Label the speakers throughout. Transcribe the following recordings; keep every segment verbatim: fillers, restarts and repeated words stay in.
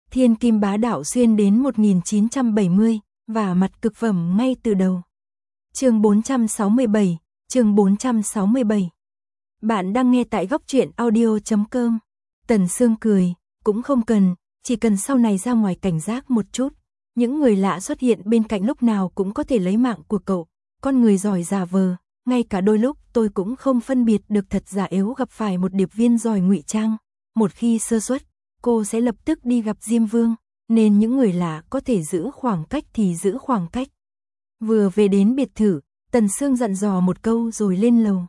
Speaker 1: Thiên kim bá đạo xuyên đến một nghìn chín trăm bảy mươi, và mặt cực phẩm ngay từ đầu. Chương bốn trăm sáu mươi bảy, chương bốn trăm sáu mươi bảy. Bạn đang nghe tại góc truyện audio chấm com. Tần Sương cười, cũng không cần, chỉ cần sau này ra ngoài cảnh giác một chút. Những người lạ xuất hiện bên cạnh lúc nào cũng có thể lấy mạng của cậu. Con người giỏi giả vờ, ngay cả đôi lúc tôi cũng không phân biệt được thật giả yếu gặp phải một điệp viên giỏi ngụy trang. Một khi sơ suất, cô sẽ lập tức đi gặp Diêm Vương, nên những người lạ có thể giữ khoảng cách thì giữ khoảng cách. Vừa về đến biệt thự, Tần Sương dặn dò một câu rồi lên lầu.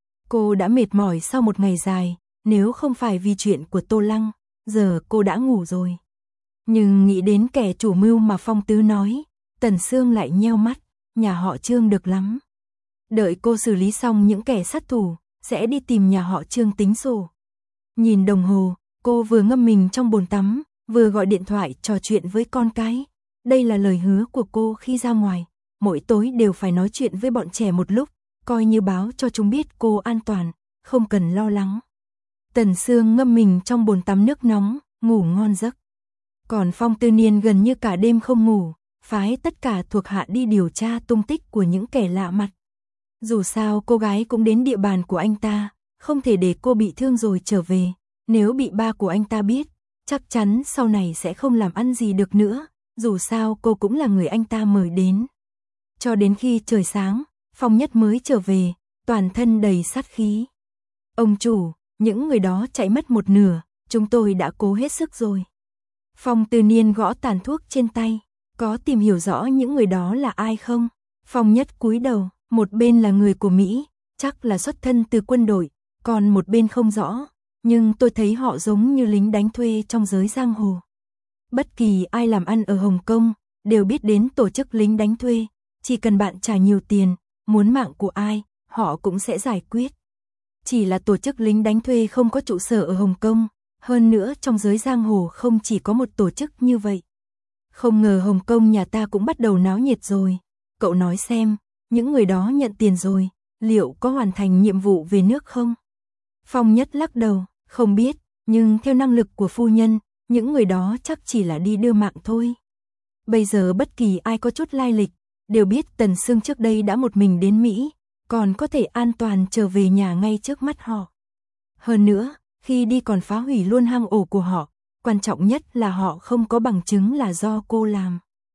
Speaker 1: Cô đã mệt mỏi sau một ngày dài, nếu không phải vì chuyện của Tô Lăng, giờ cô đã ngủ rồi. Nhưng nghĩ đến kẻ chủ mưu mà Phong Tứ nói, Tần Sương lại nheo mắt, nhà họ Trương được lắm. Đợi cô xử lý xong những kẻ sát thủ, sẽ đi tìm nhà họ Trương tính sổ. Nhìn đồng hồ, cô vừa ngâm mình trong bồn tắm, vừa gọi điện thoại trò chuyện với con cái. Đây là lời hứa của cô khi ra ngoài, mỗi tối đều phải nói chuyện với bọn trẻ một lúc, coi như báo cho chúng biết cô an toàn, không cần lo lắng. Tần Sương ngâm mình trong bồn tắm nước nóng, ngủ ngon giấc. Còn Phong Tư Niên gần như cả đêm không ngủ, phái tất cả thuộc hạ đi điều tra tung tích của những kẻ lạ mặt. Dù sao cô gái cũng đến địa bàn của anh ta, không thể để cô bị thương rồi trở về. Nếu bị ba của anh ta biết, chắc chắn sau này sẽ không làm ăn gì được nữa, dù sao cô cũng là người anh ta mời đến. Cho đến khi trời sáng, Phong Nhất mới trở về, toàn thân đầy sát khí. Ông chủ, những người đó chạy mất một nửa, chúng tôi đã cố hết sức rồi. Phong Tư Niên gõ tàn thuốc trên tay, có tìm hiểu rõ những người đó là ai không? Phong Nhất cúi đầu, một bên là người của Mỹ, chắc là xuất thân từ quân đội, còn một bên không rõ. Nhưng tôi thấy họ giống như lính đánh thuê trong giới giang hồ. Bất kỳ ai làm ăn ở Hồng Kông, đều biết đến tổ chức lính đánh thuê. Chỉ cần bạn trả nhiều tiền, muốn mạng của ai, họ cũng sẽ giải quyết. Chỉ là tổ chức lính đánh thuê không có trụ sở ở Hồng Kông. Hơn nữa trong giới giang hồ không chỉ có một tổ chức như vậy. Không ngờ Hồng Kông nhà ta cũng bắt đầu náo nhiệt rồi. Cậu nói xem, những người đó nhận tiền rồi, liệu có hoàn thành nhiệm vụ về nước không? Phong Nhất lắc đầu, không biết, nhưng theo năng lực của phu nhân, những người đó chắc chỉ là đi đưa mạng thôi. Bây giờ bất kỳ ai có chút lai lịch, đều biết Tần Sương trước đây đã một mình đến Mỹ, còn có thể an toàn trở về nhà ngay trước mắt họ. Hơn nữa, khi đi còn phá hủy luôn hang ổ của họ, quan trọng nhất là họ không có bằng chứng là do cô làm.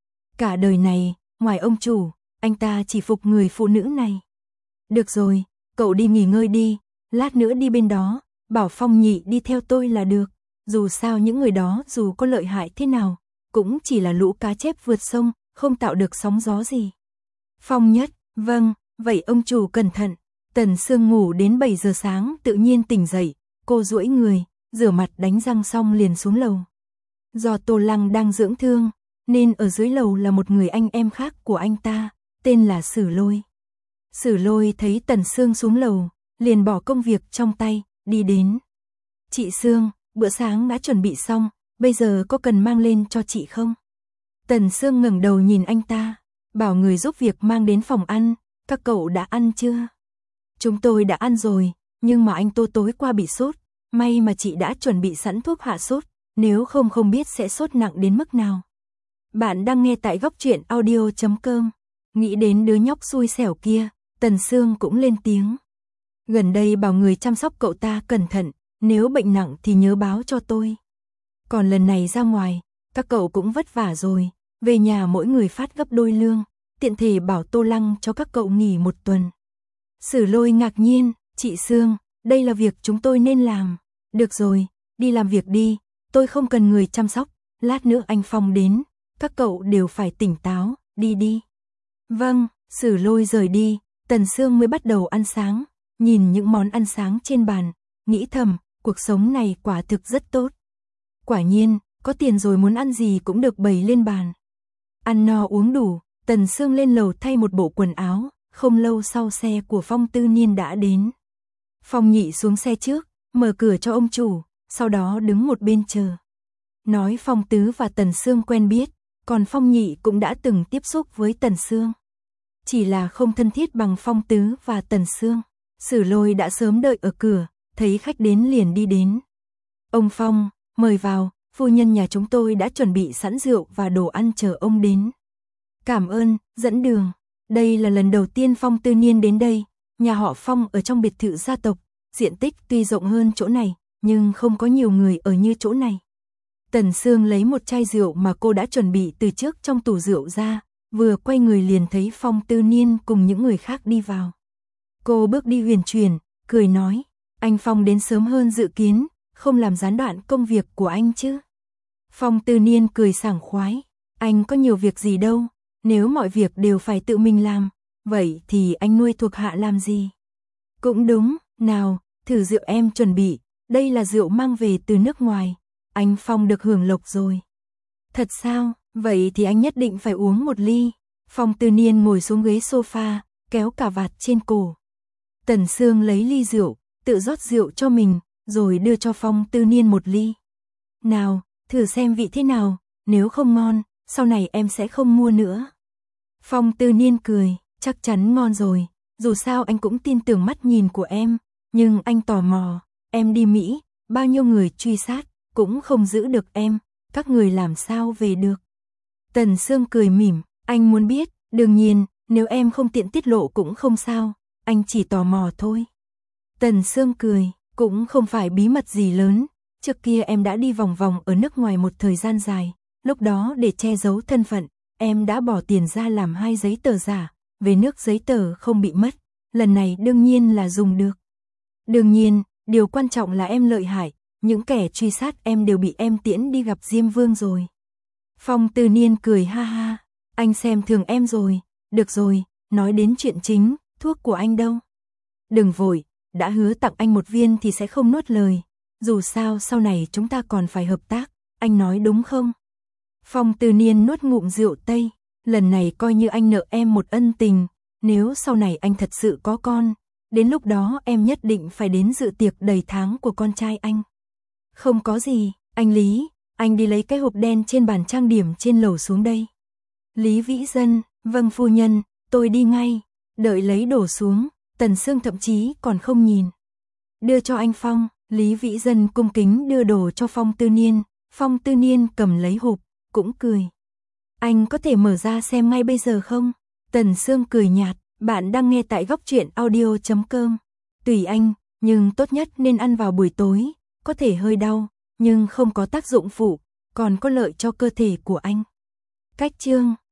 Speaker 1: Cả đời này, ngoài ông chủ, anh ta chỉ phục người phụ nữ này. Được rồi, cậu đi nghỉ ngơi đi, lát nữa đi bên đó, bảo Phong Nhị đi theo tôi là được. Dù sao những người đó dù có lợi hại thế nào, cũng chỉ là lũ cá chép vượt sông, không tạo được sóng gió gì. Phong Nhất, vâng, vậy ông chủ cẩn thận. Tần Sương ngủ đến bảy giờ sáng tự nhiên tỉnh dậy, cô duỗi người, rửa mặt đánh răng xong liền xuống lầu. Do Tô Lăng đang dưỡng thương, nên ở dưới lầu là một người anh em khác của anh ta, tên là Sử Lôi. Sử Lôi thấy Tần Sương xuống lầu, liền bỏ công việc trong tay, đi đến. Chị Sương, bữa sáng đã chuẩn bị xong, bây giờ có cần mang lên cho chị không? Tần Sương ngẩng đầu nhìn anh ta, bảo người giúp việc mang đến phòng ăn, các cậu đã ăn chưa? Chúng tôi đã ăn rồi, nhưng mà anh Tô tối qua bị sốt, may mà chị đã chuẩn bị sẵn thuốc hạ sốt, nếu không không biết sẽ sốt nặng đến mức nào. Bạn đang nghe tại góc truyện audio chấm com, nghĩ đến đứa nhóc xui xẻo kia, Tần Sương cũng lên tiếng. Gần đây bảo người chăm sóc cậu ta cẩn thận, nếu bệnh nặng thì nhớ báo cho tôi. Còn lần này ra ngoài, các cậu cũng vất vả rồi, về nhà mỗi người phát gấp đôi lương, tiện thể bảo Tô Lăng cho các cậu nghỉ một tuần. Sử Lôi ngạc nhiên, chị Sương, đây là việc chúng tôi nên làm. Được rồi, đi làm việc đi, tôi không cần người chăm sóc, lát nữa anh Phong đến, các cậu đều phải tỉnh táo, đi đi. Vâng, Sử Lôi rời đi, Tần Sương mới bắt đầu ăn sáng, nhìn những món ăn sáng trên bàn, nghĩ thầm, cuộc sống này quả thực rất tốt. Quả nhiên, có tiền rồi muốn ăn gì cũng được bày lên bàn. Ăn no uống đủ, Tần Sương lên lầu thay một bộ quần áo, không lâu sau xe của Phong Tư Niên đã đến. Phong Nhị xuống xe trước, mở cửa cho ông chủ, sau đó đứng một bên chờ. Nói Phong Tứ và Tần Sương quen biết, còn Phong Nhị cũng đã từng tiếp xúc với Tần Sương. Chỉ là không thân thiết bằng Phong Tứ và Tần Sương. Sử Lôi đã sớm đợi ở cửa, thấy khách đến liền đi đến. Ông Phong, mời vào, phu nhân nhà chúng tôi đã chuẩn bị sẵn rượu và đồ ăn chờ ông đến. Cảm ơn, dẫn đường. Đây là lần đầu tiên Phong Tư Niên đến đây, nhà họ Phong ở trong biệt thự gia tộc, diện tích tuy rộng hơn chỗ này, nhưng không có nhiều người ở như chỗ này. Tần Sương lấy một chai rượu mà cô đã chuẩn bị từ trước trong tủ rượu ra, vừa quay người liền thấy Phong Tư Niên cùng những người khác đi vào. Cô bước đi huyền chuyển, cười nói, anh Phong đến sớm hơn dự kiến, không làm gián đoạn công việc của anh chứ. Phong Tư Niên cười sảng khoái, anh có nhiều việc gì đâu, nếu mọi việc đều phải tự mình làm, vậy thì anh nuôi thuộc hạ làm gì? Cũng đúng, nào, thử rượu em chuẩn bị, đây là rượu mang về từ nước ngoài, anh Phong được hưởng lộc rồi. Thật sao, vậy thì anh nhất định phải uống một ly. Phong Tư Niên ngồi xuống ghế sofa, kéo cà vạt trên cổ. Tần Sương lấy ly rượu, tự rót rượu cho mình, rồi đưa cho Phong Tư Niên một ly. Nào, thử xem vị thế nào, nếu không ngon, sau này em sẽ không mua nữa. Phong Tư Niên cười, chắc chắn ngon rồi, dù sao anh cũng tin tưởng mắt nhìn của em, nhưng anh tò mò, em đi Mỹ, bao nhiêu người truy sát, cũng không giữ được em, các người làm sao về được. Tần Sương cười mỉm, anh muốn biết, đương nhiên, nếu em không tiện tiết lộ cũng không sao, anh chỉ tò mò thôi. Tần Sương cười, cũng không phải bí mật gì lớn, trước kia em đã đi vòng vòng ở nước ngoài một thời gian dài, lúc đó để che giấu thân phận, em đã bỏ tiền ra làm hai giấy tờ giả, về nước giấy tờ không bị mất, lần này đương nhiên là dùng được. Đương nhiên, điều quan trọng là em lợi hại, những kẻ truy sát em đều bị em tiễn đi gặp Diêm Vương rồi. Phong Tư Niên cười ha ha, anh xem thường em rồi, được rồi, nói đến chuyện chính, thuốc của anh đâu? Đừng vội, đã hứa tặng anh một viên thì sẽ không nuốt lời, dù sao sau này chúng ta còn phải hợp tác, anh nói đúng không? Phong Tư Niên nuốt ngụm rượu Tây, lần này coi như anh nợ em một ân tình, nếu sau này anh thật sự có con, đến lúc đó em nhất định phải đến dự tiệc đầy tháng của con trai anh. Không có gì, anh Lý, anh đi lấy cái hộp đen trên bàn trang điểm trên lầu xuống đây. Lý Vĩ Dân, vâng phu nhân, tôi đi ngay, đợi lấy đổ xuống, Tần Sương thậm chí còn không nhìn. Đưa cho anh Phong, Lý Vĩ Dân cung kính đưa đồ cho Phong Tư Niên, Phong Tư Niên cầm lấy hộp, cũng cười. Anh có thể mở ra xem ngay bây giờ không? Tần Sương cười nhạt, bạn đang nghe tại góc truyện audio chấm com. Tùy anh, nhưng tốt nhất nên ăn vào buổi tối, có thể hơi đau, nhưng không có tác dụng phụ, còn có lợi cho cơ thể của anh. Cách chương